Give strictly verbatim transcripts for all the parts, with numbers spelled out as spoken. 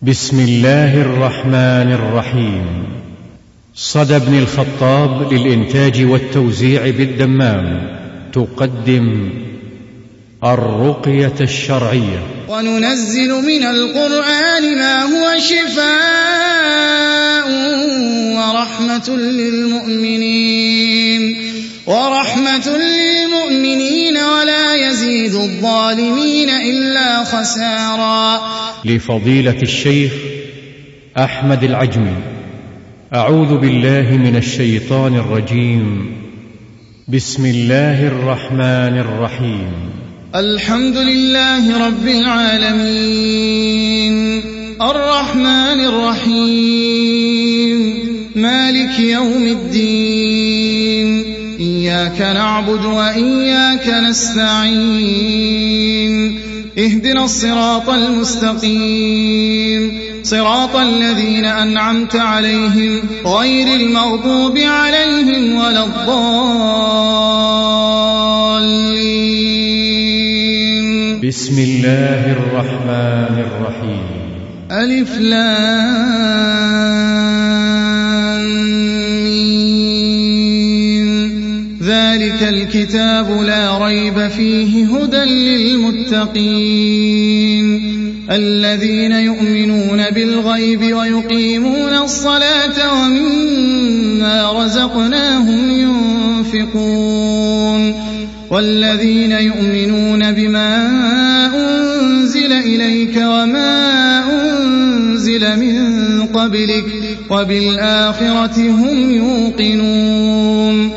بسم الله الرحمن الرحيم. صدى بن الخطاب للإنتاج والتوزيع بالدمام تقدم الرقية الشرعية. وننزل من القرآن ما هو شفاء ورحمة للمؤمنين ورحمة للمؤمنين ولا يزيد الظالمين إلا خسارا. لفضيلة الشيخ أحمد العجمي. أعوذ بالله من الشيطان الرجيم. بسم الله الرحمن الرحيم. الحمد لله رب العالمين الرحمن الرحيم مالك يوم الدين إياك نعبد وإياك نستعين اهدنا الصراط المستقيم صراط الذين أنعمت عليهم غير المغضوب عليهم ولا الضالين. بسم الله الرحمن الرحيم. ألف لام ميم. ذلك الكتاب لا ريب فيه هدى للمتقين الذين يؤمنون بالغيب ويقيمون الصلاة ومما رزقناهم ينفقون والذين يؤمنون بما أنزل إليك وما أنزل من قبلك وبالآخرة هم يوقنون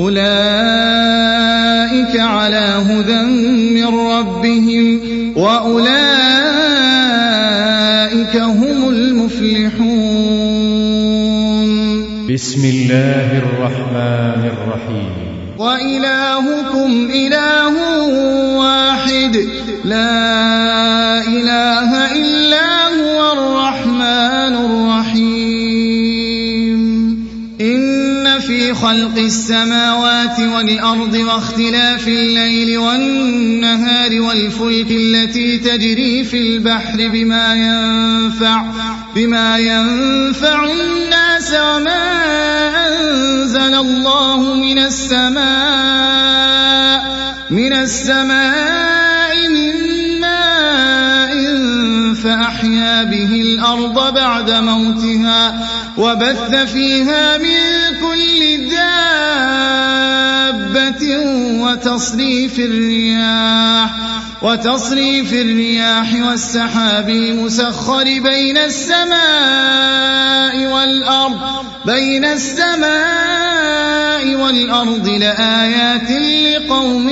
أولئك على هدى من ربهم وأولئك هم المفلحون. بسم الله الرحمن الرحيم. وإلهكم إله واحد لا إله إلا هو الرحمن الرحيم. إن في خلق السماوات والأرض واختلاف الليل والنهار والفلك التي تجري في البحر بما ينفع بما ينفع الناس وما أنزل الله من السماء من السماء من ماء فأحيا به الأرض بعد موتها وبث فيها من كل دابة وتصريف الرياح وتصريف الرياح والسحاب المسخر بين السماء والأرض بين السماء والأرض لآيات لقوم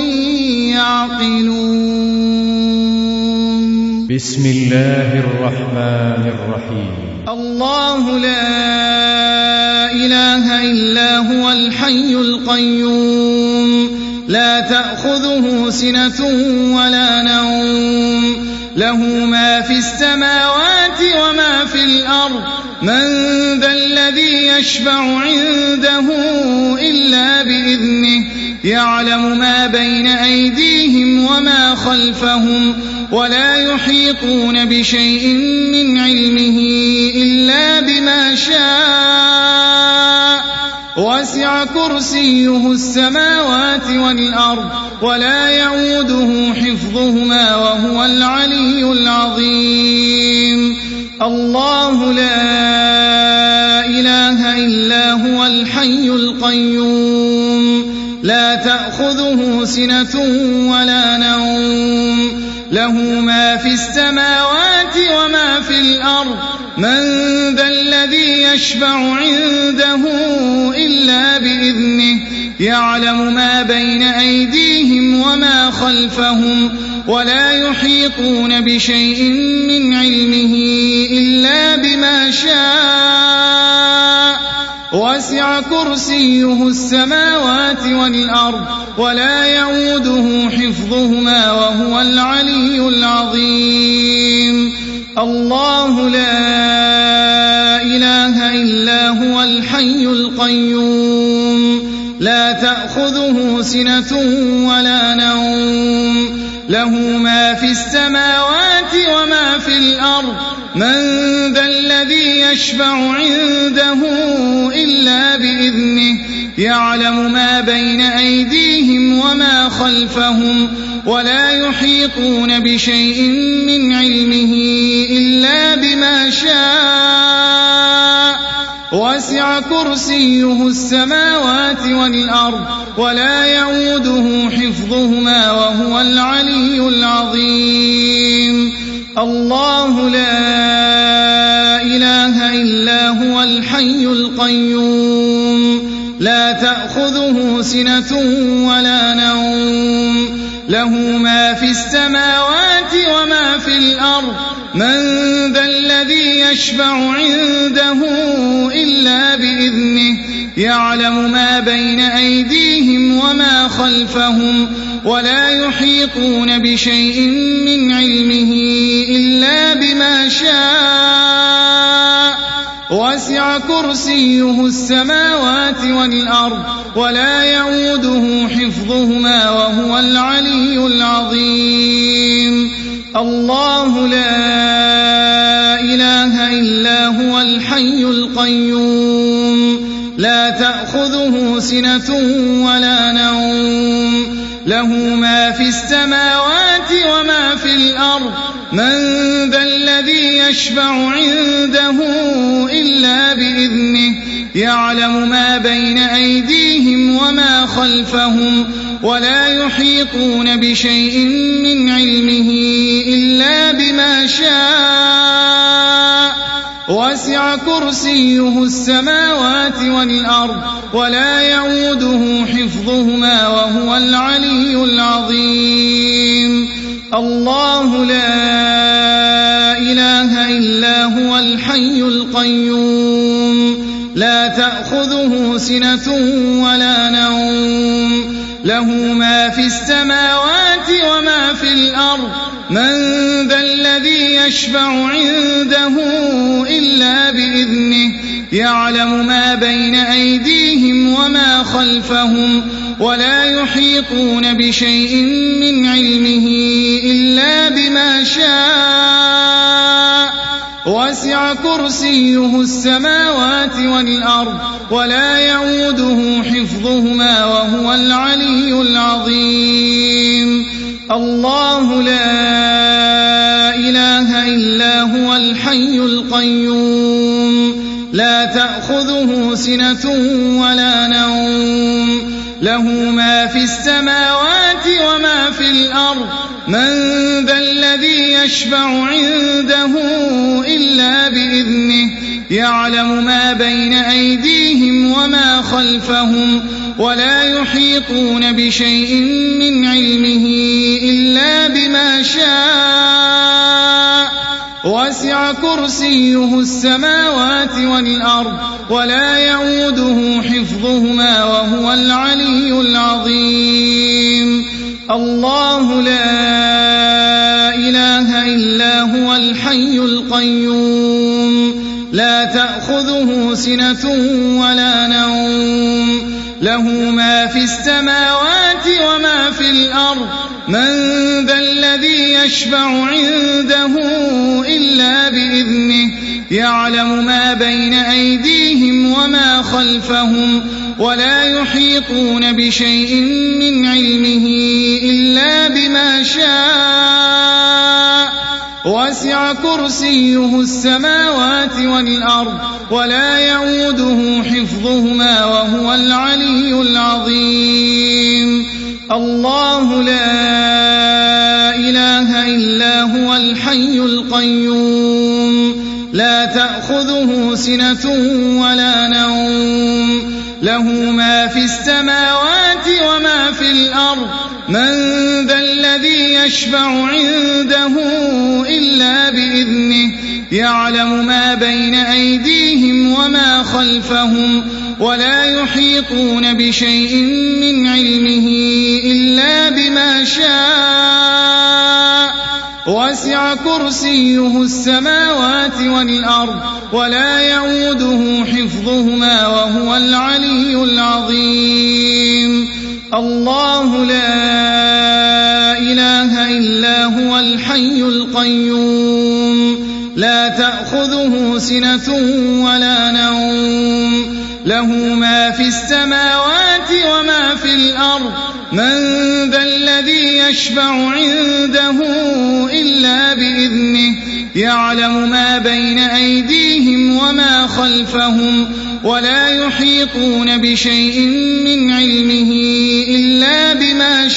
يعقلون. بسم الله الرحمن الرحيم. الله لا إله إلا هو الحي القيوم لا تأخذه سنة ولا نوم له ما في السماوات وما في الأرض من ذا الذي يشفع عنده إلا بإذنه يعلم ما بين أيديهم وما خلفهم ولا يحيطون بشيء من علمه إلا بما شاء وسع كرسيه السماوات والأرض ولا يعوده حفظهما وهو العلي العظيم. الله لا إله إلا هو الحي القيوم لا تأخذه سنة ولا نوم له ما في السماوات وما في الأرض من ذا الذي يشفع عنده إلا بإذنه يعلم ما بين أيديهم وما خلفهم ولا يحيطون بشيء من علمه إلا بما شاء وسع كرسيه السماوات والأرض ولا يعوده حفظهما وهو العلي العظيم. الله لا إله إلا هو الحي القيوم لا تأخذه سنة ولا نوم له ما في السماوات وما في الأرض من ذا الذي يشفع عنده إلا بإذنه يعلم ما بين أيديهم وما خلفهم ولا يحيطون بشيء من علمه إلا بما شاء وسع كرسيه السماوات والأرض ولا يؤوده حفظهما وهو العلي العظيم الله لا إله إلا هو الحي القيوم لا تأخذه سنة ولا نوم له ما في السماوات وما في الأرض من ذا الذي يشفع عنده إلا بإذنه يعلم ما بين أيديهم وما خلفهم ولا يحيطون بشيء من علمه إلا بما شاء وسع كرسيه السماوات والأرض ولا يؤوده حفظهما وهو العلي العظيم الله لا إله إلا هو الحي القيوم لا تأخذه سنة ولا نوم له ما في السماوات وما في الأرض من ذا الذي يشفع عنده إلا بإذنه يعلم ما بين أيديهم وما خلفهم ولا يحيطون بشيء من علمه إلا بما شاء وسع كرسيه السماوات والأرض ولا يؤوده حفظهما وهو العلي العظيم الله لا إله إلا هو الحي القيوم لا تأخذه سنة ولا نوم له ما في السماوات وما في الأرض من ذا الذي يشفع عنده إلا بإذنه يعلم ما بين أيديهم وما خلفهم ولا يحيطون بشيء من علمه إلا بما شاء وسع كرسيه السماوات والأرض ولا يؤوده حفظهما وهو العلي العظيم الله لا إله إلا هو الحي القيوم لا تأخذه سنة ولا نوم له ما في السماوات وما في الأرض من ذا الذي يشفع عنده إلا بإذنه يعلم ما بين أيديهم وما خلفهم ولا يحيطون بشيء من علمه إلا بما شاء وسع كرسيه السماوات والأرض ولا يؤوده حفظهما وهو العلي العظيم الله لا إله إلا هو الحي القيوم لا تأخذه سنة ولا نوم له ما في السماوات وما في الأرض من ذا الذي يشفع عنده إلا بإذنه يعلم ما بين أيديهم وما خلفهم ولا يحيطون بشيء من علمه إلا بما شاء وسع كرسيه السماوات والأرض ولا يؤوده حفظهما وهو العلي العظيم الله لا إله إلا هو الحي القيوم لا تأخذه سنة ولا نوم له ما في السماوات وما في الأرض من ذا الذي يشفع عنده إلا بإذنه يعلم ما بين أيديهم وما خلفهم ولا يحيطون بشيء من علمه إلا بما شاء وسع كرسيه السماوات والأرض ولا يؤوده حفظهما وهو العلي العظيم الله لا إله إلا هو الحي القيوم لا تأخذه سنة ولا نوم له ما في السماوات وما في الأرض من ذا الذي يشفع عنده إلا بإذنه يعلم ما بين أيديهم وما خلفهم ولا يحيطون بشيء من علمه إلا بما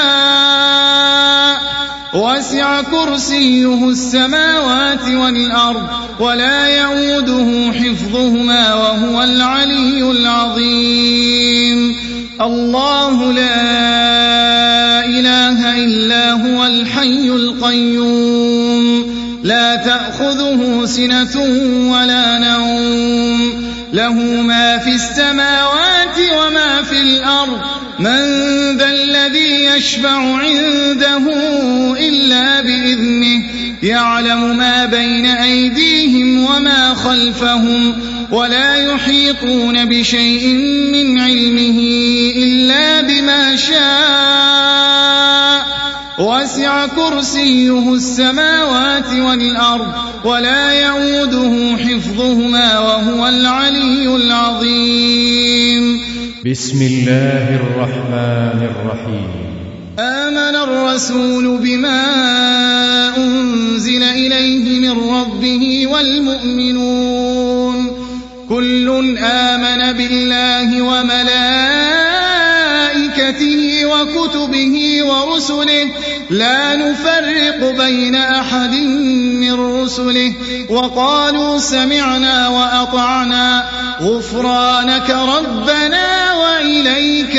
شاء وسع كرسيه السماوات والأرض ولا يؤوده حفظهما وهو العلي العظيم الله لا إله إلا هو الحي القيوم لا تأخذه سنة ولا نوم له ما في السماوات وما في الأرض من ذا الذي يشفع عنده إلا بإذنه يعلم ما بين أيديهم وما خلفهم ولا يحيطون بشيء من علمه إلا بما شاء وسع كرسيه السماوات والأرض ولا يؤوده حفظهما وهو العلي العظيم بسم الله الرحمن الرحيم آمن الرسول بما أنزل إليه من ربه والمؤمنون كل آمن بالله وملائكته وكتبه ورسله لا نفرق بين أحد من رسله وقالوا سمعنا وأطعنا غفرانك ربنا وإليك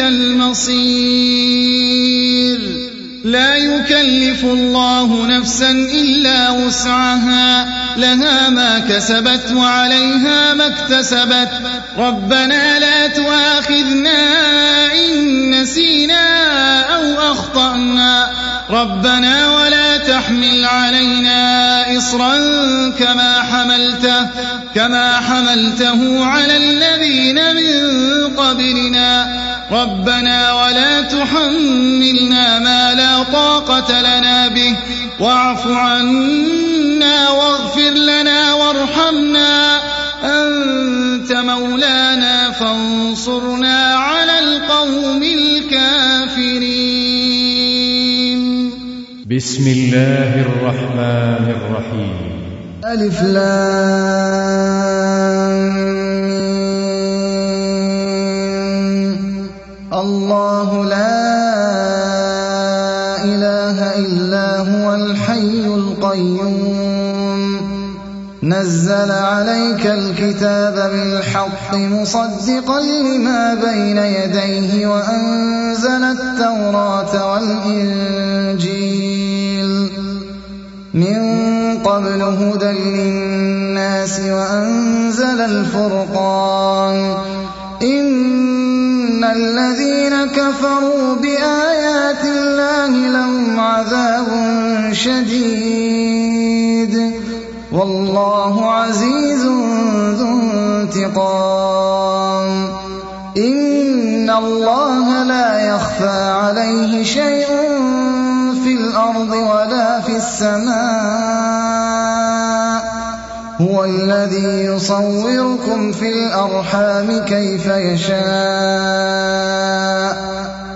المصير لا يكلف الله نفسا إلا وسعها لها ما كسبت وعليها ما اكتسبت ربنا لا تؤاخذنا إن نسينا أو أخطأنا ربنا ولا تحمل علينا إصرا كما حملته كما حملته على الذين من قبلنا ربنا ولا تحملنا ما لا طاقة لنا به واعف عنا واغفر لنا وارحمنا أنت مولانا فانصرنا على القوم الكافرين بسم الله الرحمن الرحيم ألف لام الله لا إله إلا هو الحي القيوم نزل عليك الكتاب بالحق مصدقا لما بين يديه وأنزل التوراة والإنجيل من قبل هدى للناس وأنزل الفرقان إن الذين كفروا بآيات الله لهم عذاب شديد والله عزيز ذو انتقام إن الله لا يخفى عليه شيء في الأرض ولا في السماء هو الذي يصوركم في الأرحام كيف يشاء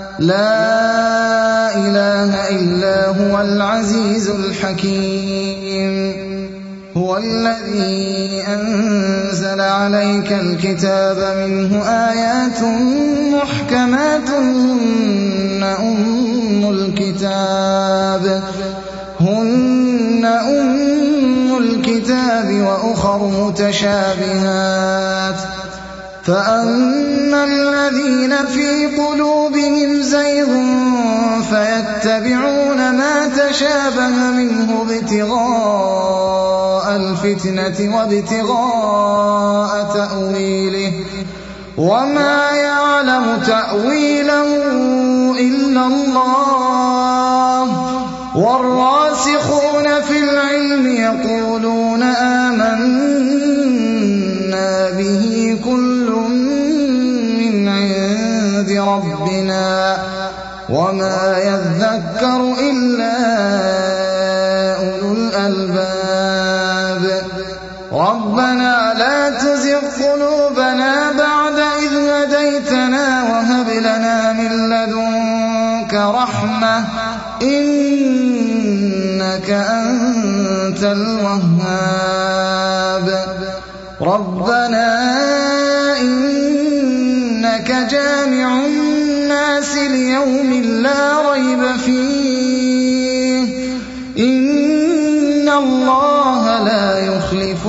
لا إله إلا هو العزيز الحكيم هو الذي أنزل عليك الكتاب منه آيات محكمات هن أم الكتاب هن أم الكتاب وأخر متشابهات فأما الذين في قلوبهم زيغ فيتبعون ما تشابه منه ابتغاء الفتنة وابتغاء تأويله وما يعلم تأويله إلا الله والراسخون في العلم يقولون آمنا به كل من عند ربنا وما يذكر إلا أولو الألباب ربنا لا تزغ قلوبنا بعد إذ هديتنا وهب لنا من لدنك رحمة إنك أنت الوهاب ربنا إنك جامع الناس ليوم لا ريب فيه إن الله لا يخلف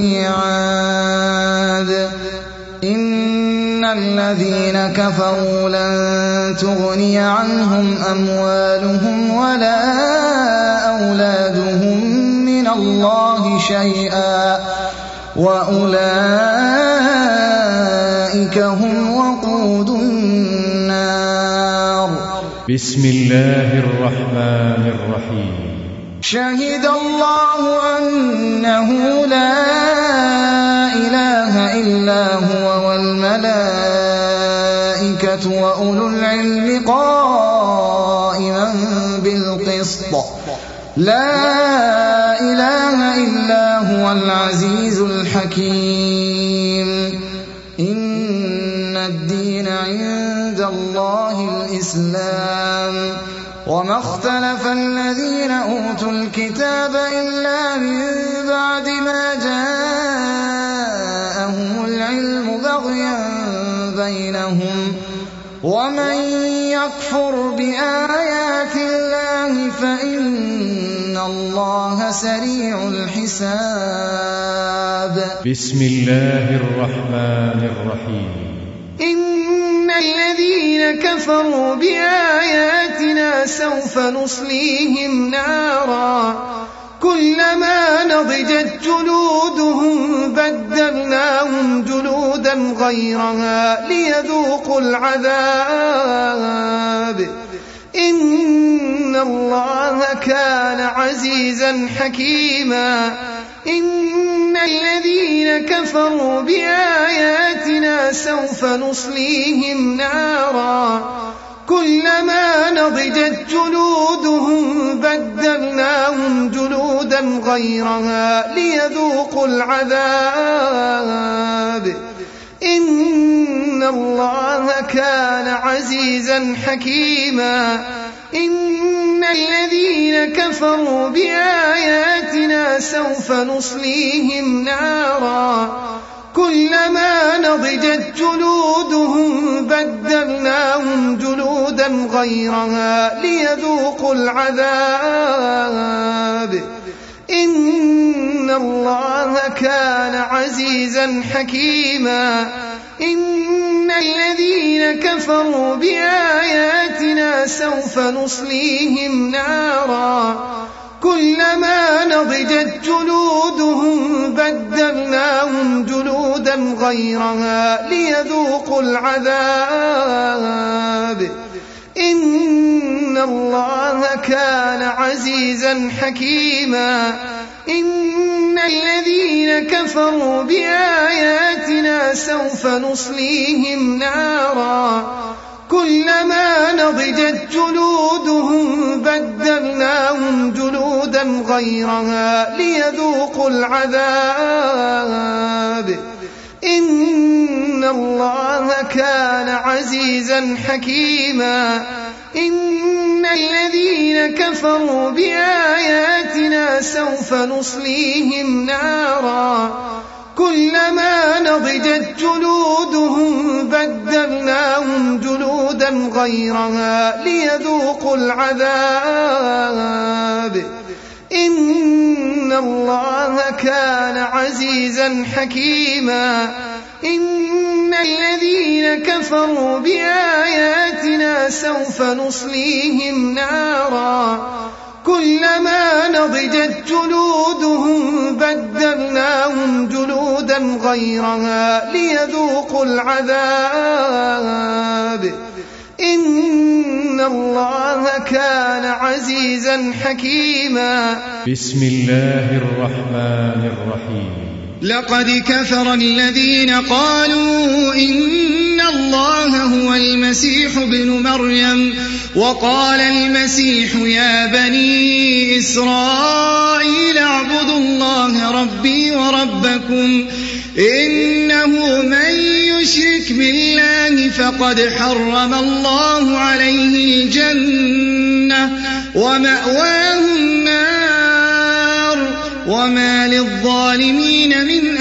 الميعاد إن الذين كفروا لن تغني عنهم أموالهم ولا أولادهم من الله شيئا وأولئك هم وقود النار. بسم الله الرحمن الرحيم. شهد الله أنه لا إله إلا هو والملائكة وأولو العلم قائما بالقسط لا إله إلا هو العزيز الحكيم إن الدين عند الله الإسلام وما اختلف الذين أوتوا الكتاب إلا من بعد ما جاءهم العلم بغيا بينهم ومن يكفر بآيات الله فإن الله سريع الحساب. بسم الله الرحمن الرحيم. إن الذين كفروا بآياتنا سوف نصليهم نارا كلما نضجت جلودهم بدلناهم جلودا غيرها ليذوقوا العذاب إن الله كان عزيزا حكيما. إن الذين كفروا بآياتنا سوف نصليهم نارا كلما نضجت جلودهم بدلناهم جلودا غيرها ليذوقوا العذاب إن الله كان عزيزا حكيما. إن الذين كفروا بآياتنا سوف نصليهم نارا كلما نضجت جلودهم بدلناهم جلودا غيرها ليذوقوا العذاب إن الله كان عزيزا حكيما. إن الذين كفروا بآياتنا سوف نصليهم نارا كلما نضجت جلودهم بدلناهم جلودا غيرها ليذوقوا العذاب إن الله كان عزيزا حكيما. إن الذين كفروا بآياتنا سوف نصليهم نارا كلما نضجت جلودهم بدلناهم جلودا غيرها ليذوقوا العذاب إن الله كان عزيزا حكيما. إن الذين كفروا بآياتنا سوف نصليهم نارا كلما نضجت جلودهم بدلناهم جلودا غيرها ليذوقوا العذاب إن الله كان عزيزا حكيما. إن الذين كفروا بآياتنا سوف نصليهم نارا كلما نضجت جلودهم بدلناهم جلودا غيرها ليذوقوا العذاب إن الله كان عزيزا حكيما. بسم الله الرحمن الرحيم. لقد كفر الذين قالوا إن الله هو المسيح ابن مريم وقال المسيح يا بني إسرائيل اعبدوا الله ربي وربكم إنه من يشرك بالله فقد حرم الله عليه الجنة ومأواه النار وما للظالمين من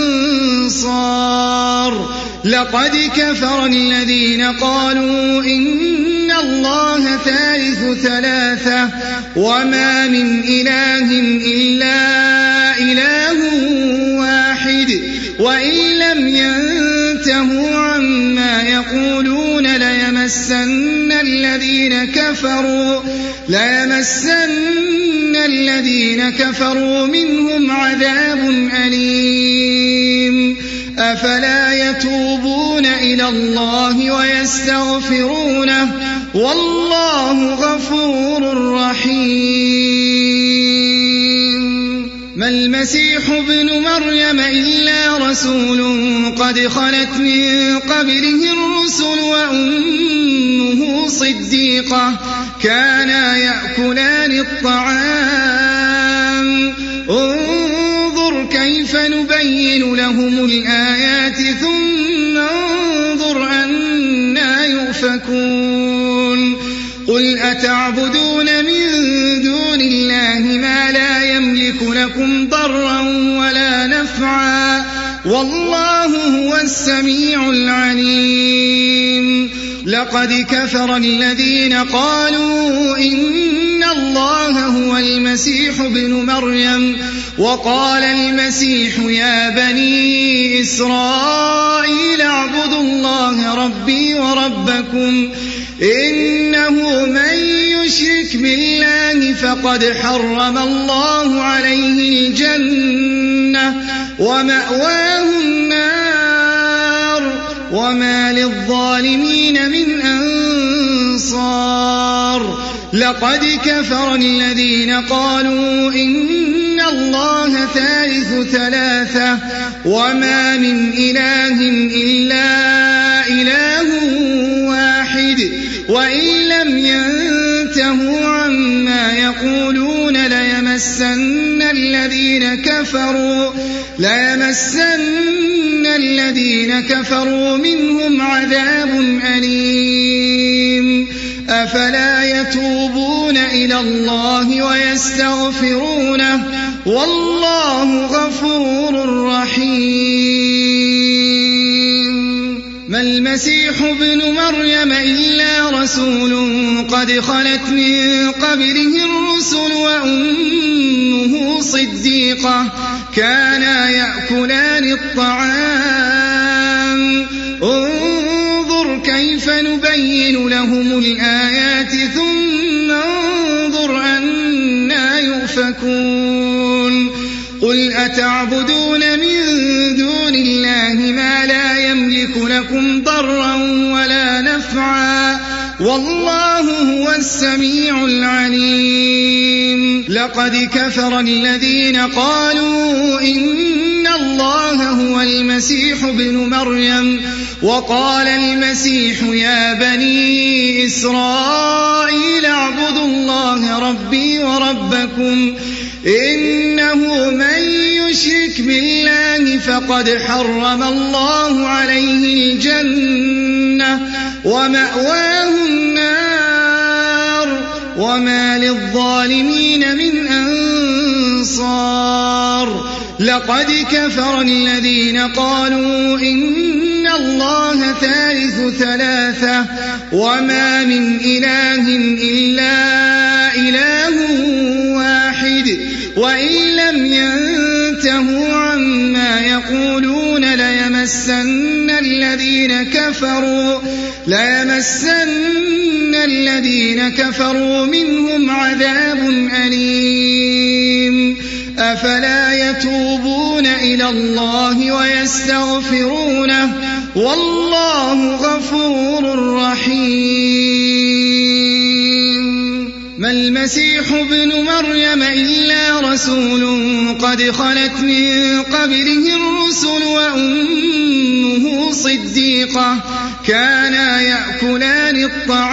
أنصار لقد كفر الذين قالوا إن الله ثالث ثلاثة وما من إله إلا إله واحد وإن لم ينتهوا عما يقولون ليمسن الذين كفروا ليمسن الذين كفروا منهم عذاب أليم أفلا يتوبون إلى الله ويستغفرونه والله غفور رحيم ما المسيح ابن مريم إلا رسول قد خلت من قبله الرسل وأمه صديقة كانا يأكلان الطعام انظر كيف نبين لهم الآيات ثم انظر أنا يؤفكون قل أتعبدون من دون الله ما لا يملك لكم ضرا ولا نفعا والله هو السميع العليم لقد كفر الذين قالوا إن الله هو المسيح ابن مريم وقال المسيح يا بني إسرائيل اعبدوا الله ربي وربكم إنه من يشرك بالله فقد حرم الله عليه الجنة ومأواه النار وما للظالمين من أنصار لقد كفر الذين قالوا إن الله ثالث ثلاثة وما من إله إلا إله واحد وإن لم ينتهوا عما يقولون ليمسن الذين كفروا ليمسن الذين كفروا منهم عذاب أليم أفلا يتوبون إلى الله ويستغفرونه والله غفور رحيم ما المسيح ابن مريم إلا رسول قد خلت من قبله الرسل وأمه صديقة كانا يأكلان الطعام انظر كيف نبين لهم الآيات ثم انظر أنا يؤفكون قل أتعبدون من دون الله ما لا يملك لكم ضرا ولا نفعا والله هو السميع العليم لقد كفر الذين قالوا إن الله هو المسيح ابن مريم وقال المسيح يا بني إسرائيل اعبدوا الله ربي وربكم إنه من يشرك بالله فقد حرم الله عليه الجنة ومأواه النار وما للظالمين من أنصار لقد كفر الذين قالوا إن الله ثالث ثلاثة وما من إله إلا إله واحد وإن لم ينتهوا عما يقولون ليمسن الذين كفروا ليمسن الذين كفروا منهم عذاب أليم أفلا يتوبون إلى الله ويستغفرونه والله غفور رحيم ما المسيح ابن مريم إلا رسول قد خلت من قبله الرسل وأمه صديقة كانا يأكلان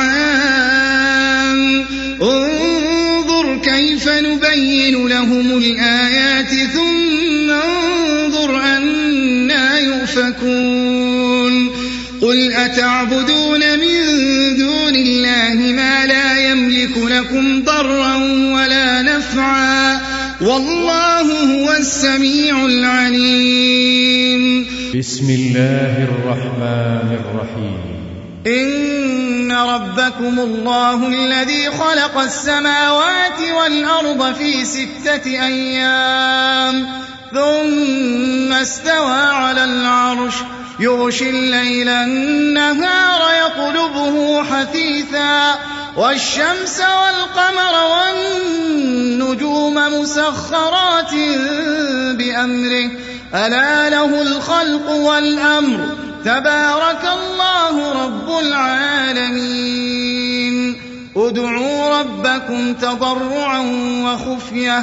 الطعام انظر كيف نبين لهم الآيات ثم انظر أنى يؤفكون قل أتعبدون من دون الله ما لا يملك لكم ضرا ولا نفعا والله هو السميع العليم. بسم الله الرحمن الرحيم. إن ربكم الله الذي خلق السماوات والأرض في ستة أيام ثم استوى على العرش يغشي الليل النهار يطلبه حثيثا والشمس والقمر والنجوم مسخرات بأمره ألا له الخلق والأمر تبارك الله رب العالمين. ادعوا ربكم تضرعا وخفية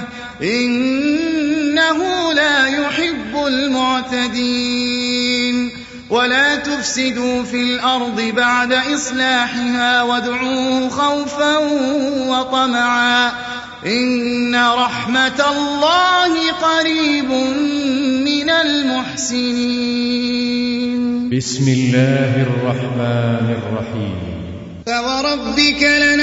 إنه لا يحب المعتدين. ولا تفسدوا في الأرض بعد إصلاحها وادعوه خوفا وطمعا إن رحمة الله قريب من المحسنين. بسم الله الرحمن الرحيم. فوربك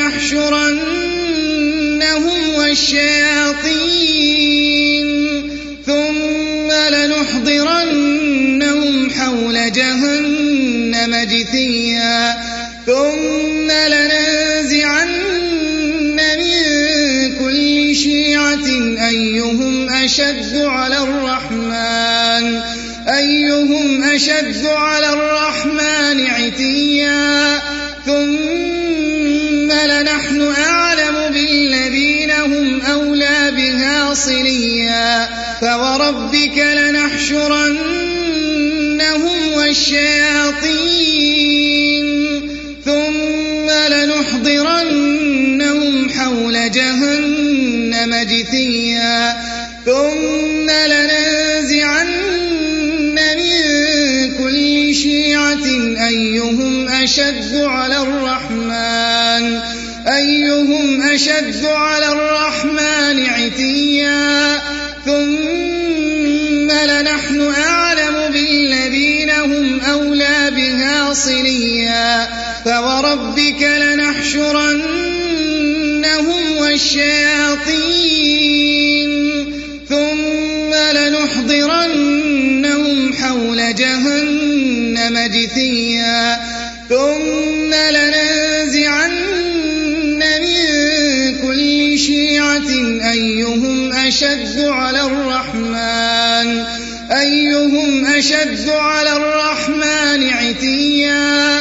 لنحشرنهم والشياطين ثم لنحضرنهم حول جهنم جثيا ثم لننزعن من كل شيعة أيهم أشد على الرحمن أيهم أشد على الرحمن عتيا ثم لنحن أعلم بالذين هم أولى بها صليا. فوربك لنحشرنهم والشياطين ثم لنحضرنهم حول جهنم جثيا ثم لننزعن من كل شيعة أيهم أشد على الرحمن أيهم أشد على الرحمن عتيا ثم لنحن أعلم بالذين هم أولى بها صليا. فوربك لنحشرنهم والشياطين ثم لنحضرنهم حول جهنم جثيا ثم لننزعن من كل شيعة أيهم أشد على الرحمن أيهم أشد على الرحمن عتيا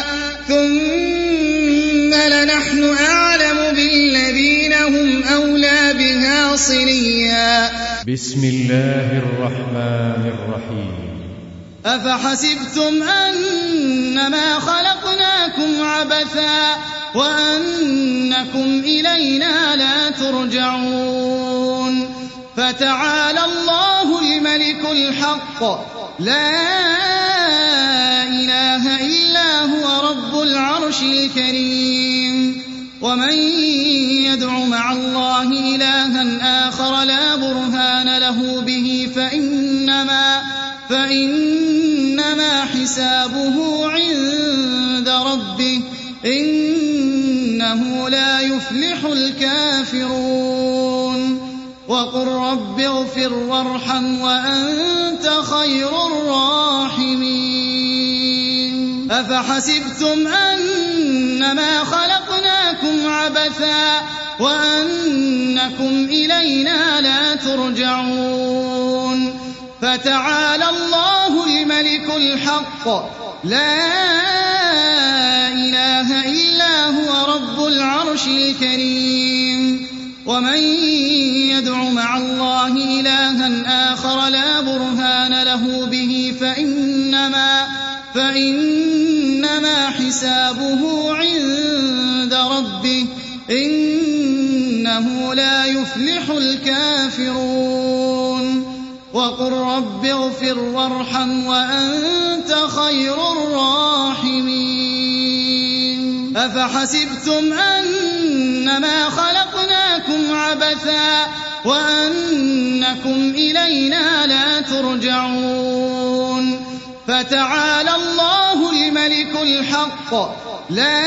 ثم لنحن أعلم بالذين هم أولى بها صليا. بسم الله الرحمن الرحيم. أفحسبتم أنما خلقناكم عبثا وأنكم إلينا لا ترجعون فتعالى الله الملك الحق لا إله إلا هو رب العرش الكريم. ومن يدع مع الله إلها آخر لا برهان له به فإنما فإنما حسابه عند ربه إنه لا يفلح الكافرون. وقل رب اغفر وارحم وأنت خير الراحمين. أفحسبتم أنما خلقناكم عبثا وأنكم إلينا لا ترجعون فتعالى الله الملك الحق لا إله إلا هو رب العرش الكريم. ومن يدع مع الله إلها آخر لا برهان له به فإنما فإنما حسابه عند ربه إنه إنه لا يفلح الكافرون وقل رب اغفر وارحم وأنت خير الراحمين أفحسبتم أنما خلقناكم عبثا وأنكم إلينا لا ترجعون فتعالى الله الملك الحق لا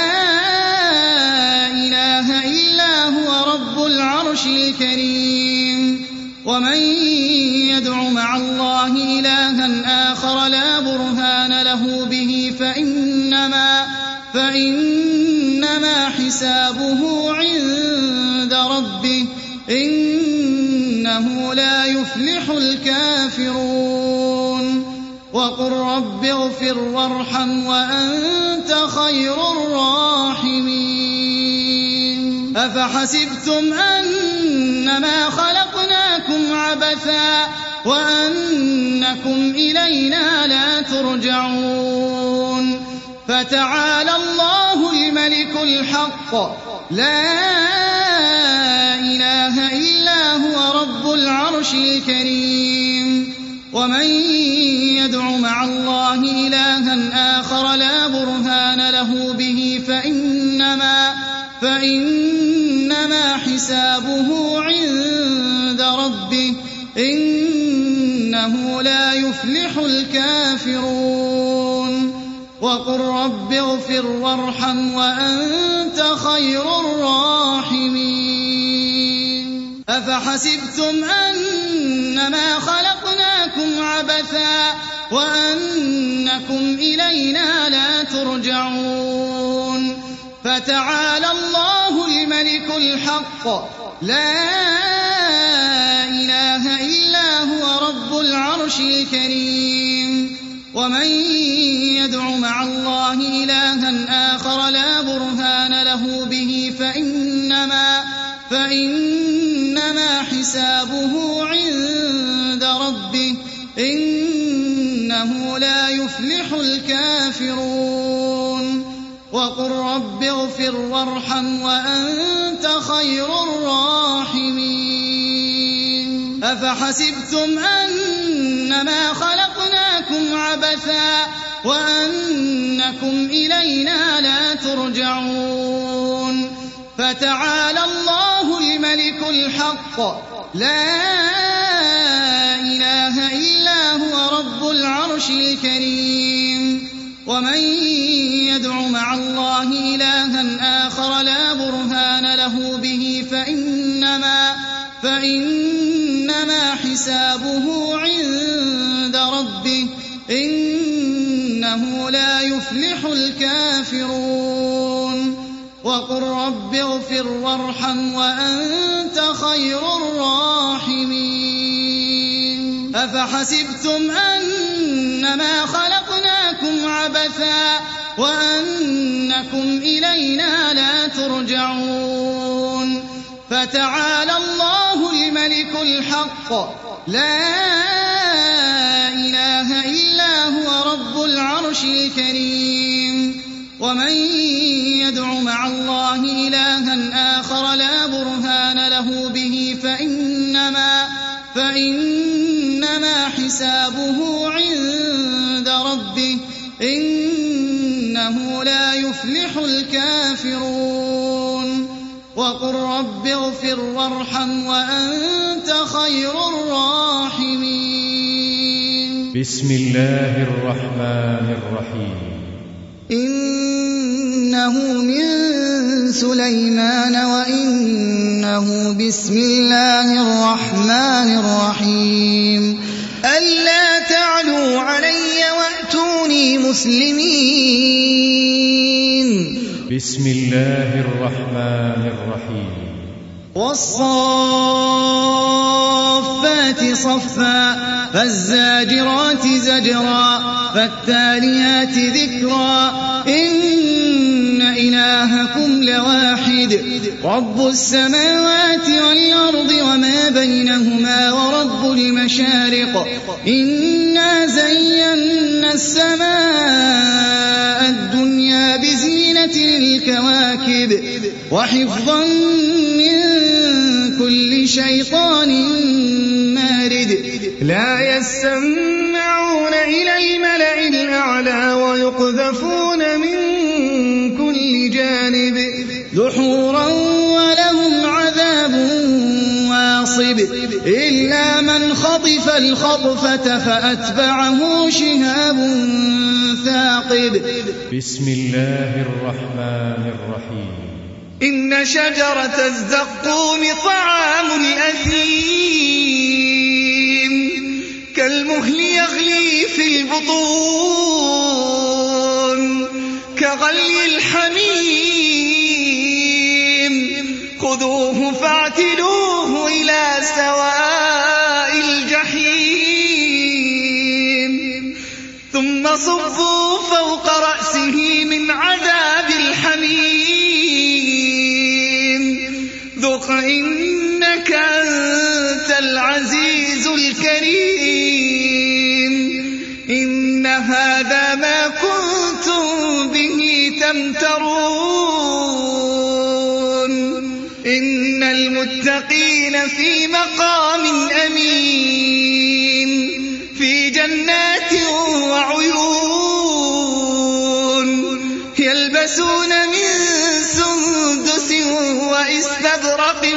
إله إلا هو رب العرش الكريم ومن يدع مع الله إلها آخر لا برهان له به فإنما, فإنما حسابه عند ربه إنه لا يفلح الكافرون وقل رب اغفر وارحم وأنت خير الراحمين أفحسبتم أنما خلقناكم عبثا وأنكم إلينا لا ترجعون فتعالى الله الملك الحق لا إله إلا هو رب العرش الكريم ومن يدع مع الله إلها آخر لا برهان له به فإنما, فإنما حسابه عند ربه إنه لا يفلح الكافرون وقل رب اغفر وارحم وأنت خير الراحمين أفحسبتم أنما خلقناكم عبثا وأنكم إلينا لا ترجعون فتعالى الله الملك الحق لا إله إلا هو رب العرش الكريم ومن يدع مع الله إلها آخر لا برهان له به فإنما, فإنما حسابه عند ربه إنه لا يفلح الكافرون وقل رب اغفر وارحم وأنت خير الراحمين أفحسبتم أنما خلقناكم عبثا وأنكم إلينا لا ترجعون فتعالى الله الملك الحق لا إله إلا هو رب العرش الكريم ومن يدع مع الله إلها آخر لا برهان له به فإنما, فإنما حسابه عند ربه إنه لا يفلح الكافرون وقل رب اغفر وارحم وأنت خير الراحمين أفحسبتم أنما خلقناكم عبثا وأنكم إلينا لا ترجعون فتعالى الله الملك الحق لا إله إلا هو رب العرش الكريم ومن يدع مع الله إلها آخر لا برهان له به فإنما, فإنما حسابه عند ربه إنه لا يفلح الكافرون وقل رب اغفر وارحم وأنت خير الراحمين بسم الله الرحمن الرحيم إنه من سليمان وإنه بسم الله الرحمن الرحيم ألا تعلوا علي وأتوني مسلمين بسم الله الرحمن الرحيم والصافات صفا فالزاجرات زجرا فالتاليات ذكرا إن إلهكم لواحد رب السماوات والأرض وما بينهما ورب المشارق إنا زينا السماء الدنيا بزينة الكواكب وحفظا من كل شيطان مارد لا يسمعون إلى الملأ الأعلى ويقذفون من كل جانب دحورا ولهم عذاب واصب إلا من خطف الخطفة فأتبعه شهاب ثاقب بسم الله الرحمن الرحيم إن شجرة الزقوم طعام الأثيم كالمهل يغلي في البطون كغلي الحميم خذوه فاعتلوه إلى سواء الجحيم ثم صبوا فوق رأسه من عذاب الحميم ذق إنك أنت العزيز الكريم إن هذا ما كنتم به تمترون إن المتقين في مقام أمين في جنات وعيون يلبسون من سندس وإستبرق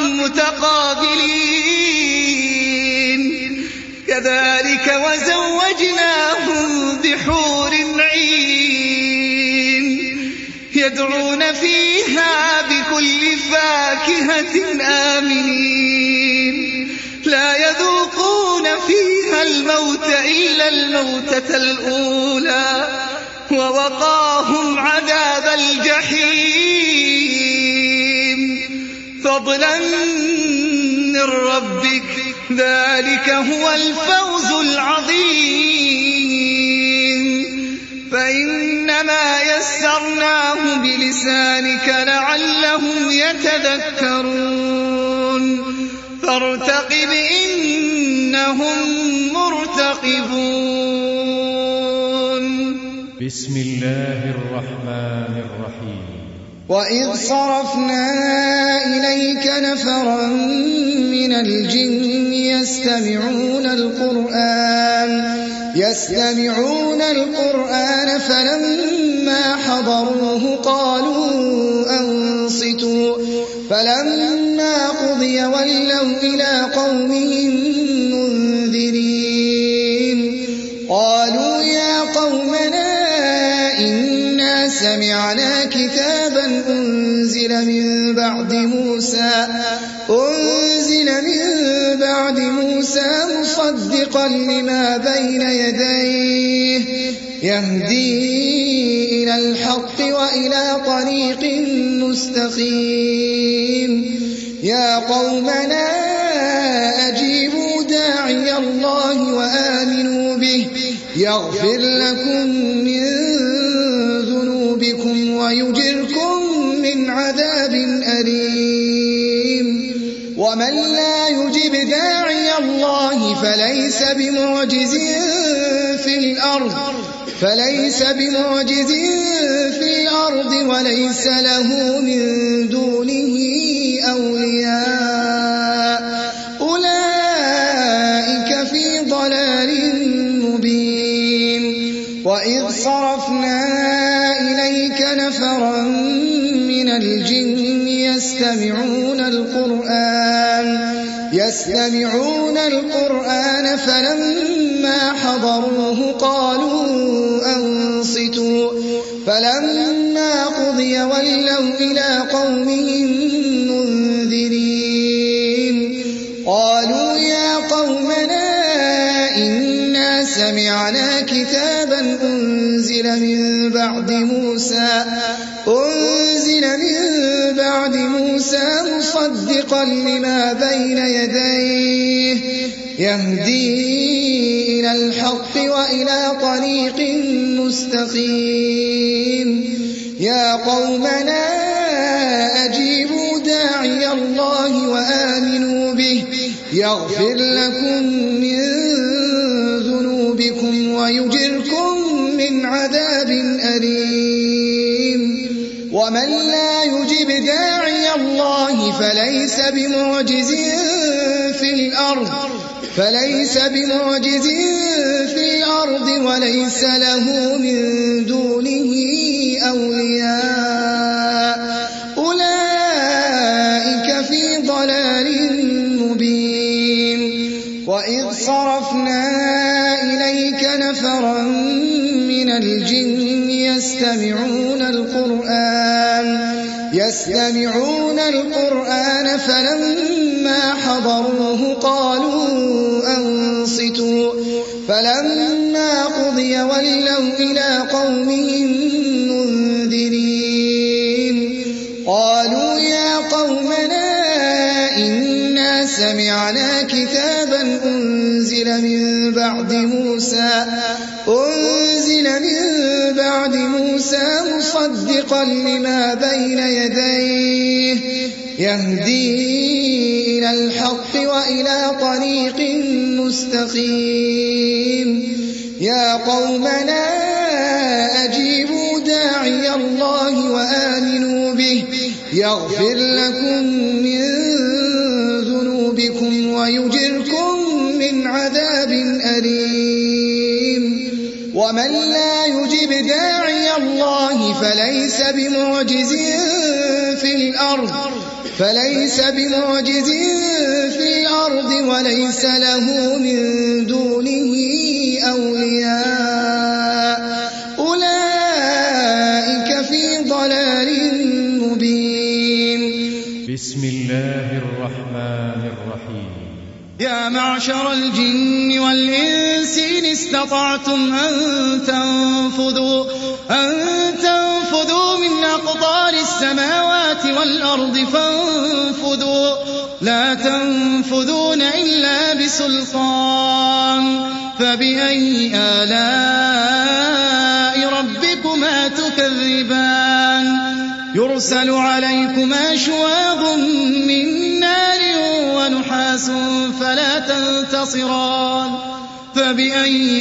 متقابلين كذلك وزوجناهم بحور عين يدعون فيها بكل فاكهة آمنين لا يذوقون فيها الموت إلا الموتة الأولى ووقاهم عذاب الجحيم فضلا من ربك ذلك هو الفوز العظيم فإنما يسرناه بلسانك لعلهم يتذكرون فارتقب إنهم مرتقبون بسم الله الرحمن الرحيم وإذ صرفنا إليك نفرا من الجن يستمعون القرآن يستمعون القرآن فلما حضروه قالوا أنصتوا فلما قضي ولوا إلى قومهم منذرين قالوا يا قومنا إنا سمعنا كتابا أنزل من بعد موسى أنزل من بعد موسى مصدقا لما بين يديه يهدي إلى الحق وإلى طريق مستقيم يا قومنا أجيبوا داعي الله وآمنوا به يغفر لكم من ذنوبكم ويجركم من عذاب أليم ومن لا يجب داعي الله فليس بمعجز في الأرض فليس بمعجز في الأرض وليس له من دونه أولياء أولئك في ضلال مبين وإذ صرفنا إليك نفرا من الجن يستمعون القرآن يستمعون القرآن فلما حضروه قالوا أنصتوا فلما قضي ولوا إلى قومهم منذرين قالوا يا قومنا إنا سمعنا كتابا أنزل من بعد موسى أنزل من بعد موسى مصدقا لما بين يديه يهدي إلى الحق وإلى طريق مستقيم يا قومنا أجيبوا داعي الله وآمنوا به يغفر لكم من ذنوبكم ويجركم من عذاب أليم ومن لا يجب داعي الله فليس بمعجز في الأرض فليس بمعجز في الأرض وليس له من دونه أولياء أولئك في ضلال مبين وإذ صرفنا إليك نفرا من الجن يستمعون القرآن يستمعون القرآن فلما حضروه قالوا أنصتوا فلما قضي ولوا إلى قومهم منذرين قالوا يا قومنا إنا سمعنا كتابا أنزل من بعد موسى أنزل من بعد موسى مصدقا لما بين يديه يهدي إلى الحق وإلى طريق مستقيم يا قومنا أجيبوا داعي الله وآمنوا به يغفر لكم من ذنوبكم ويجركم من عذاب أليم ومن لا يجب داعي الله فليس بمعجز في الأرض فليس بمعجز في الأرض وليس له من دونه أولياء أولئك في ضلال مبين بسم الله الرحمن الرحيم يا معشر الجن والإنس إن استطعتم أن تنفذوا أن تنفذوا من أقطار السماوات والأرض فانفذوا لا تنفذون إلا بسلطان فبأي آلاء ربكما تكذبان يرسل عليكما شواظ من نار ونحاس فلا تنتصران فبأي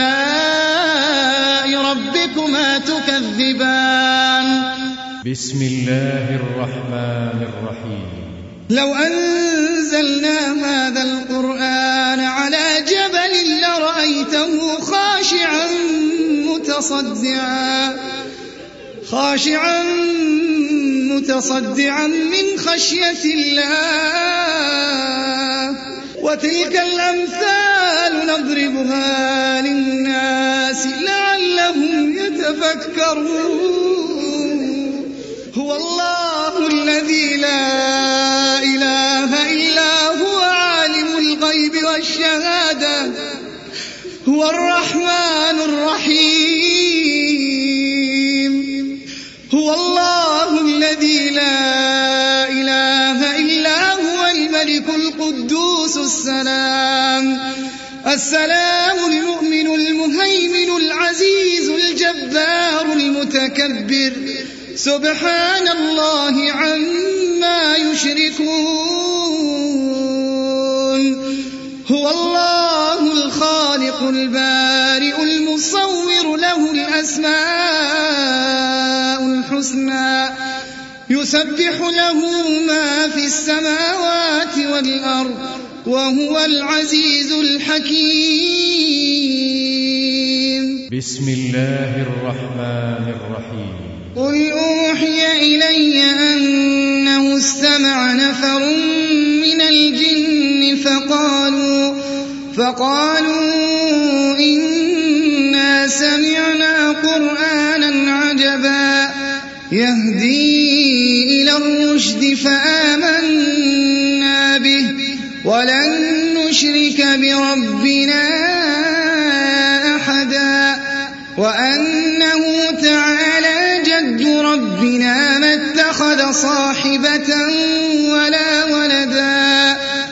آلاء ربكما تكذبان بسم الله الرحمن الرحيم لو أنزلنا هذا القرآن على جبل لرأيته خاشعا متصدعا خاشعا متصدعا من خشية الله وتلك الأمثال نضربها للناس لعلهم يتفكرون هو الله الذي لا إله إلا هو عالم الغيب والشهادة هو الرحمن الرحيم هو الله الذي لا إله إلا هو الملك القدوس السلام السلام المؤمن المهيمن العزيز الجبار المتكبر سبحان الله عما يشركون هو الله الخالق البارئ المصور له الأسماء الحسنى يسبح له ما في السماوات والأرض وهو العزيز الحكيم بسم الله الرحمن الرحيم قل أوحي إلي أنه استمع نفر من الجن فقالوا فقالوا إنا سمعنا قرآنا عجبا يهدي إلى الرشد فآمنا به ولن نشرك بربنا أحدا وأنه تعالى جد ربنا ما اتخذ صاحبة ولا ولدا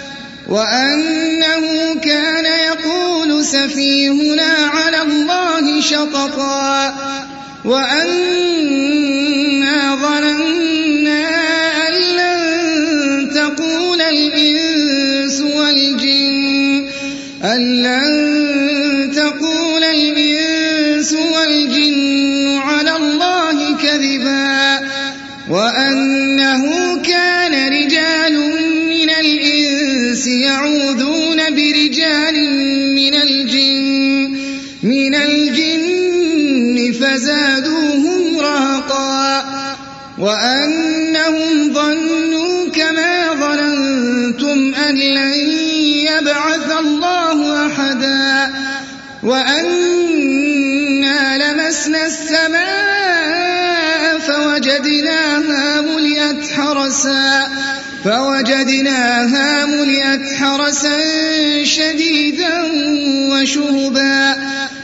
وأنه كان يقول سفيهنا على الله شططا وأن من الجن فزادوهم رهقا وأنهم ظنوا كما ظننتم أن لن يبعث الله أحدا وأنا لمسنا السماء فوجدناها ملئت حرسا فوجدناها ملئت حرسا شديدا وشهبا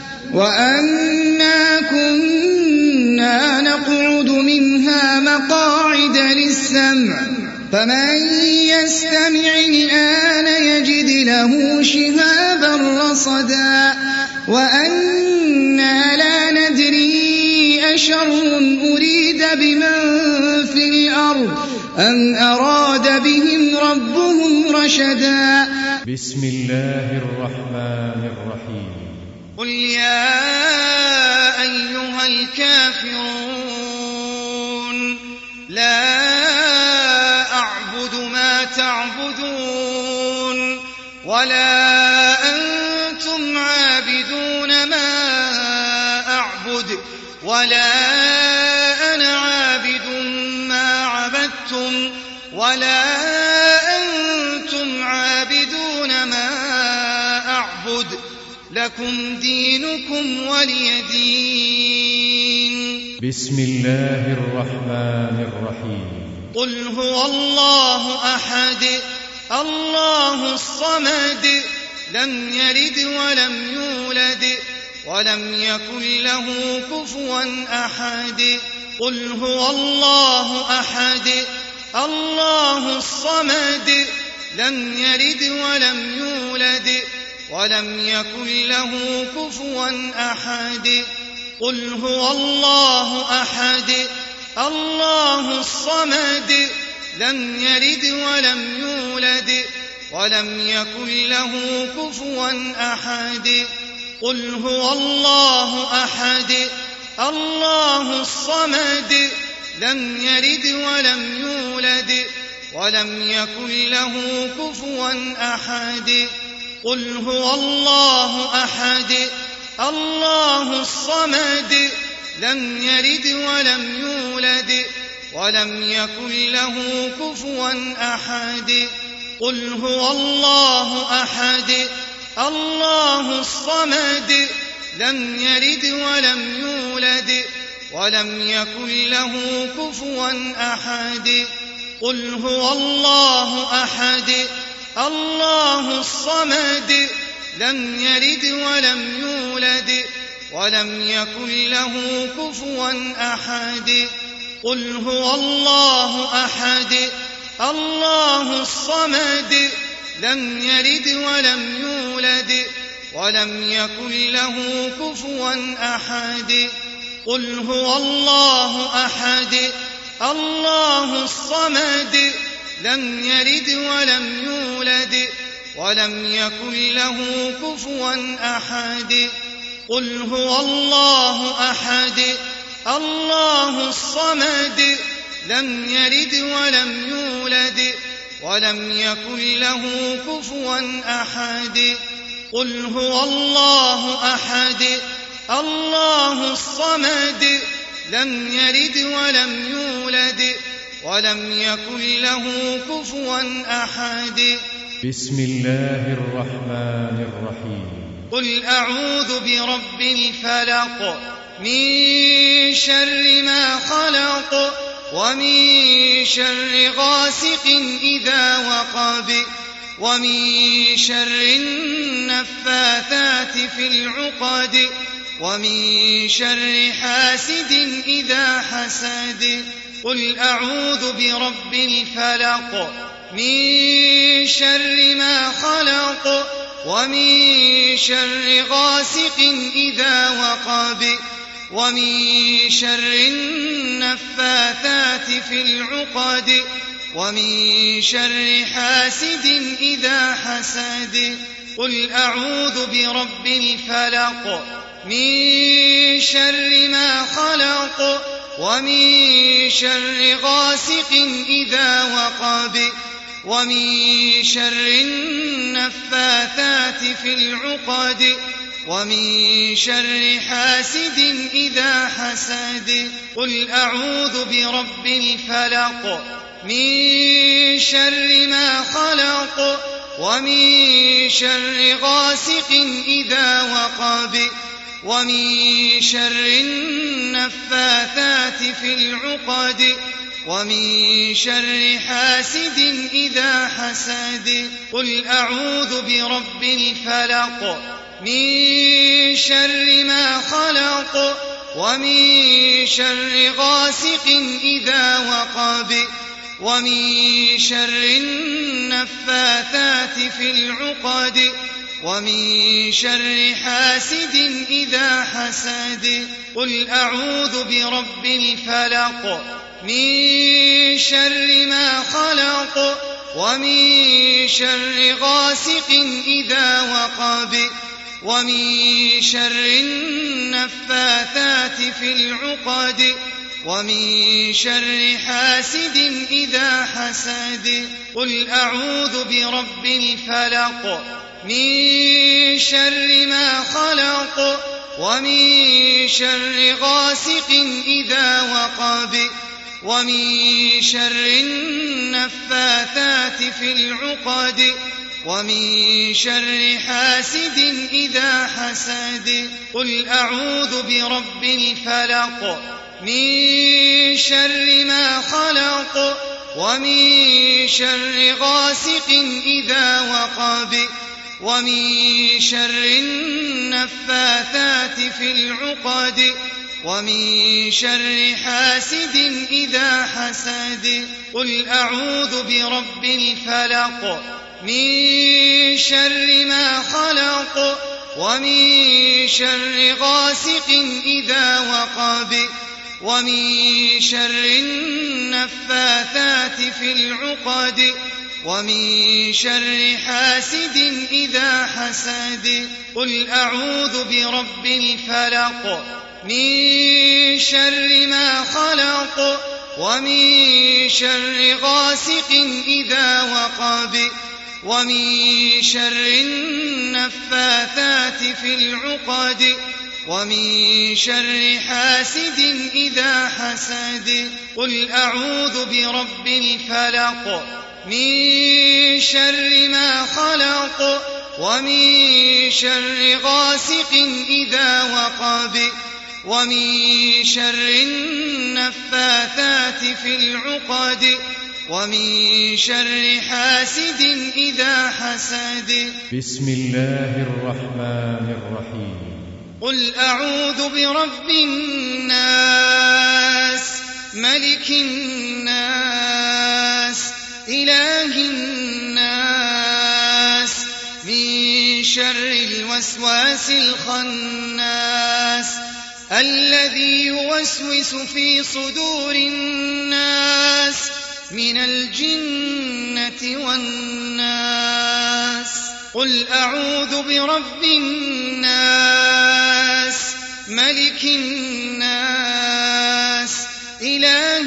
وأنا كنا نقعد منها مقاعد للسمع فمن يستمع الآن يجد له شهابا رصدا وأنا لا ندري أشر أريد بمن في الأرض أم أراد بهم ربهم رشدا. بسم الله الرحمن الرحيم. قل يا أيها الكافرون لا أعبد ما تعبدون ولا أنتم عابدون ما أعبد ولا أنا عابد ما عبدتم ولا أنتم عابدون ما أعبد لكم دينكم ولي دين. بسم الله الرحمن الرحيم. قل هو الله أحد الله الصمد لم يلد ولم يولد ولم يكن له كفوا أحد. قل هو الله أحد الله الصمد لم يلد ولم يولد ولم يكن له كفوا أحد. قل هو الله أحد الله الصمد لم يلد ولم يولد ولم يكن له كفوا أحد. قل هو الله أحد الله الصمد لم يلد ولم يولد ولم يكن له كفوا أحد. قل هو الله أحد الله الصمد لم يلد ولم يولد ولم يكن له كفوا أحد. قل هو الله أحد الله الصمد لم يلد ولم يولد ولم يكن له كفوا أحد. قل هو الله أحد الله الصمد لم يلد ولم يولد ولم يكن له كفوا أحد. قل هو الله أحد الله الصمد لم يلد ولم يولد ولم يكن له كفوا أحد. قل هو الله أحد الله الصمد لم يلد ولم يولد ولم يكن له كفوا أحد. قل هو الله أحد الله الصمد لم يلد ولم يولد ولم يكن له كفوا أحد. قل هو الله أحد الله الصمد لم يلد ولم يولد ولم يكن له كفوا أحد. بسم الله الرحمن الرحيم. قل أعوذ برب الفلق من شر ما خلق ومن شر غاسق إذا وقب ومن شر النفاثات في العقد ومن شر حاسد إذا حسد. قل أعوذ برب الفلق من شر ما خلق ومن شر غاسق إذا وقب ومن شر النفاثات في العقد ومن شر حاسد إذا حسد. قل أعوذ برب الفلق من شر ما خلق ومن شر غاسق إذا وقب ومن شر النفاثات في العقد ومن شر حاسد إذا حسد قل أعوذ برب الفلق من شر ما خلق ومن شر غاسق إذا وقب ومن شر النفاثات في العقد ومن شر حاسد إذا حسد قل أعوذ برب الفلق من شر ما خلق ومن شر غاسق إذا وقب ومن شر النفاثات في العقد ومن شر حاسد إذا حسد قل أعوذ برب الفلق من شر ما خلق ومن شر غاسق إذا وقب ومن شر النفاثات في العقد ومن شر حاسد إذا حسد قل أعوذ برب الفلق من شر ما خلق ومن شر غاسق إذا وقب ومن شر النفاثات في العقد ومن شر حاسد إذا حسد قل أعوذ برب الفلق من شر ما خلق ومن شر غاسق إذا وقب ومن شر النفاثات في العقد ومن شر حاسد إذا حسد قل أعوذ برب الفلق من شر ما خلق ومن شر غاسق إذا وقب ومن شر النفاثات في العقد ومن شر حاسد إذا حسد قل أعوذ برب الفلق من شر ما خلق ومن شر غاسق إذا وقب ومن شر النفاثات في العقد ومن شر حاسد إذا حسد قل أعوذ برب الفلق من شر ما خلق ومن شر غاسق إذا وقب ومن شر النفاثات في العقد ومن شر حاسد إذا حسد بسم الله الرحمن الرحيم قل أعوذ برب الناس ملك الناس إله الناس من شر الوسواس الخناس الذي يوسوس في صدور الناس من الجنة والناس قل أعوذ برب الناس ملك الناس إله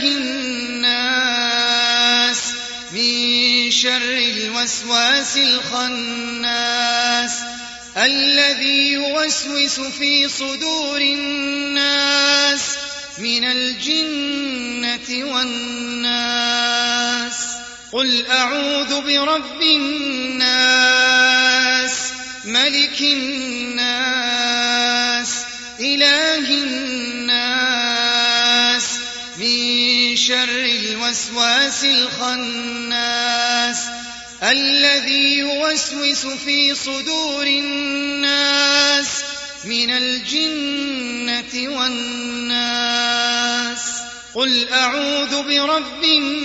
الناس من شر الوسواس الخناس الذي يوسوس في صدور الناس من الجنة والناس قل أعوذ برب الناس ملك الناس إله الناس من شر الوسواس الخناس الذي يوسوس في صدور الناس من الجنة والناس قل أعوذ برب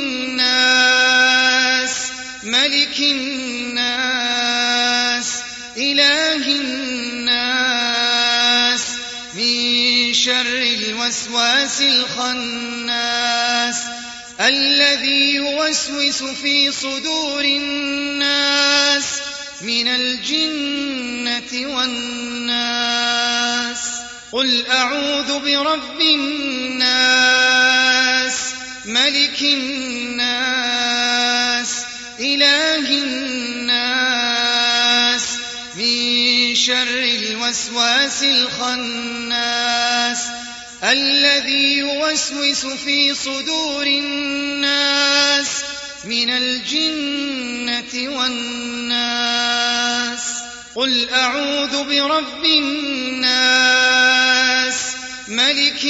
الناس ملك الناس إله الناس من شر الوسواس الخناس الذي يوسوس في صدور الناس من الجنة والناس قل أعوذ برب الناس ملك الناس إله الناس من شر الوسواس الخناس الذي يوسوس في صدور الناس من الجنة والناس. قل أعوذ برب الناس ملك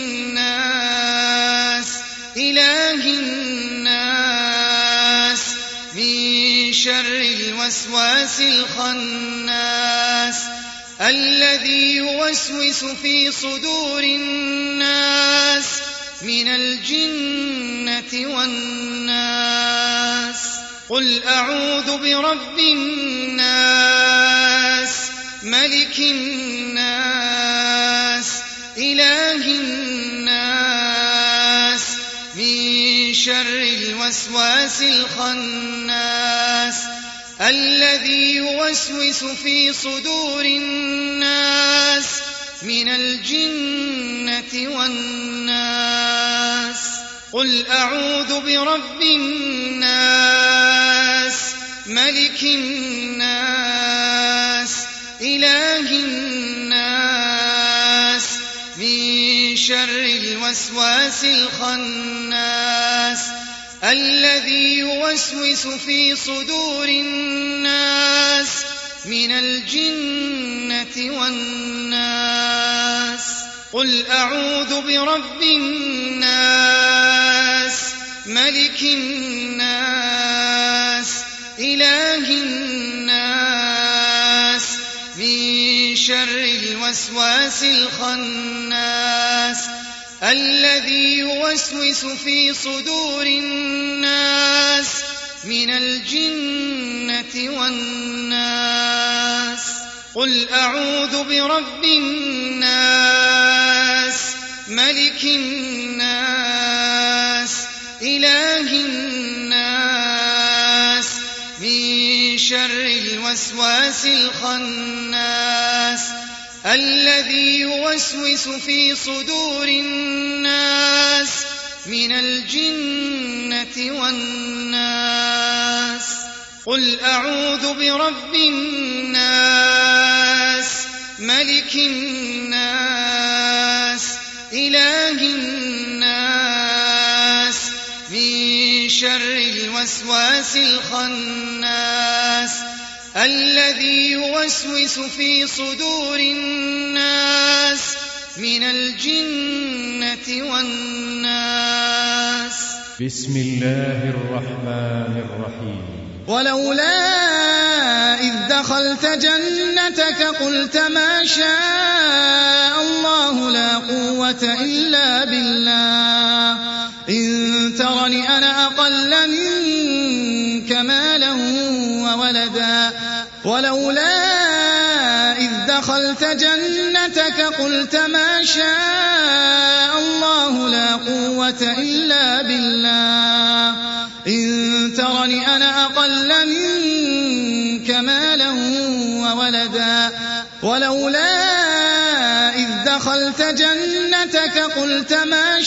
الناس إله الناس من شر الوسواس الخناس الذي يوسوس في صدور الناس من الجنة والناس. قل أعوذ برب الناس ملك الناس إله الناس من شر الوسواس الخناس الذي يوسوس في صدور الناس من الجنة والناس. قل أعوذ برب الناس ملك الناس إله الناس من شر الوسواس الخناس الذي يوسوس في صدور الناس من الجنة والناس. قل أعوذ برب الناس ملك الناس إله الناس من شر الوسواس الخناس الذي يوسوس في صدور الناس من الجنة والناس. قل أعوذ برب الناس ملك الناس إله الناس من شر الوسواس الخناس الذي يوسوس في صدور الناس من الجنة والناس. قل أعوذ برب الناس ملك الناس إله الناس من شر الوسواس الخناس الذي يوسوس في صدور الناس من الجنة والناس. بسم الله الرحمن الرحيم. ولولا إذ دخلت جنتك قلت ما شاء الله لا قوة إلا بالله إن ترني أنا أقل منك مالا وولدا. ولولا إذ دخلت جنتك قلت ما شاء الله لا قوة إلا بالله إن ترني أنا أقل منك مالا وولدا. ولولا إذ دخلت جنتك قلت ما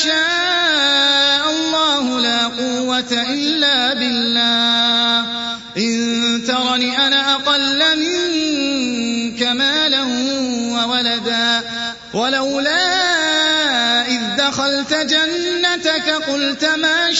شاء الله لا قوة إلا بالله إن ترني أنا أقل منك مالا وولدا. ولولا إذ دخلت جنتك قلت ما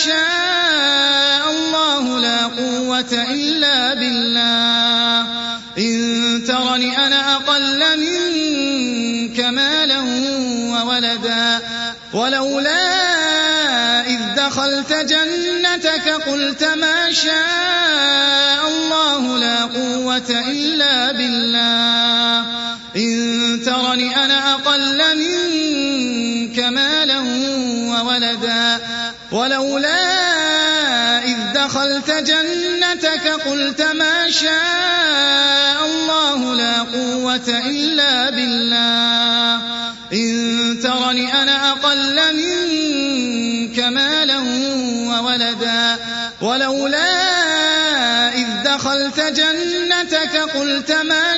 شاء الله لا قوة إلا بالله إن ترني أنا أقل منك مالا وولدا. ولولا إذ دخلت جنتك قلت ما شاء الله لا قوة إلا بالله إن ترني أنا أقل منك مالا وولدا. ولولا إذ دخلت جنتك قلت ما شاء الله لا قوة إلا بالله إن ترني أنا أقل منك مالا وولدا. ولولا إذ دخلت جنتك قلت ما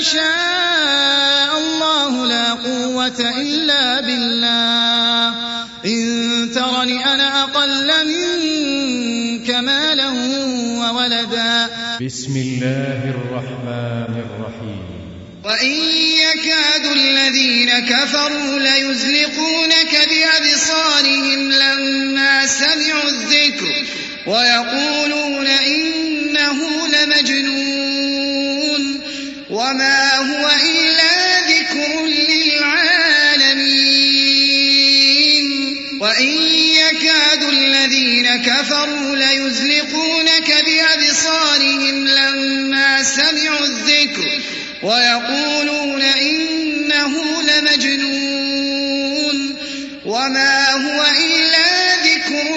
شاء الله لا قوة إلا بالله إن ترني أنا أقل منك مالا وولدا. بسم الله الرحمن الرحيم. وإن يكاد الذين كفروا ليزلقونك بأبصارهم لما سمعوا الذكر ويقولون إنه لمجنون وما هو إلا ذكر للعالمين وإن يكاد الذين كفروا ليزلقونك بأبصارهم لما سمعوا الذكر ويقولون إنه لمجنون وما هو إلا ذكر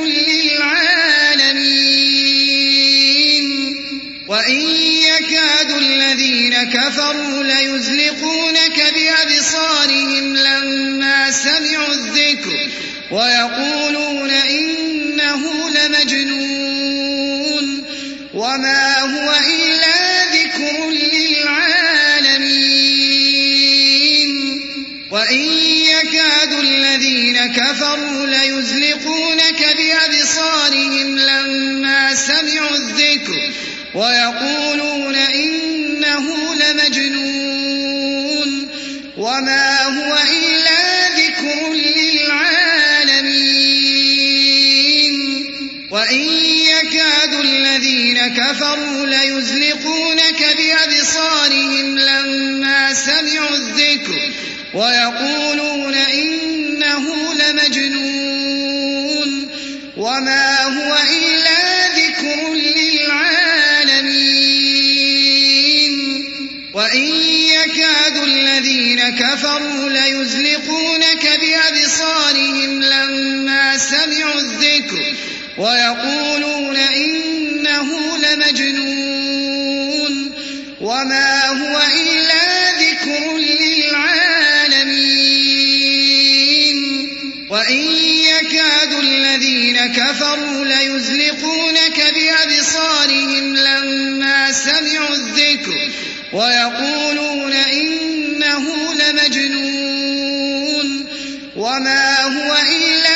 للعالمين وإن يكاد الذين كفروا ليزلقونك بأبصارهم لما سمعوا الذكر ويقولون إنه لمجنون وما هو إلا ذكر للعالمين وإن يكاد الذين كفروا ليزلقونك بأبصارهم لما سمعوا الذكر ويقولون إنه لمجنون وما هو إلا ذكر للعالمين وإن يكاد الذين كفروا ليزلقونك بأبصارهم لما سمعوا الذكر ويقولون إنه لمجنون وما هو إلا ذكر للعالمين وإن يكاد الذين كفروا ليزلقونك بأبصارهم لما سمعوا الذكر ويقولون إنه لمجنون وما هو إلا ذكر للعالمين وإن يكاد الذين كفروا ليزلقونك بأبصارهم لما سمعوا الذكر ويقولون إنه لمجنون وما هو إلا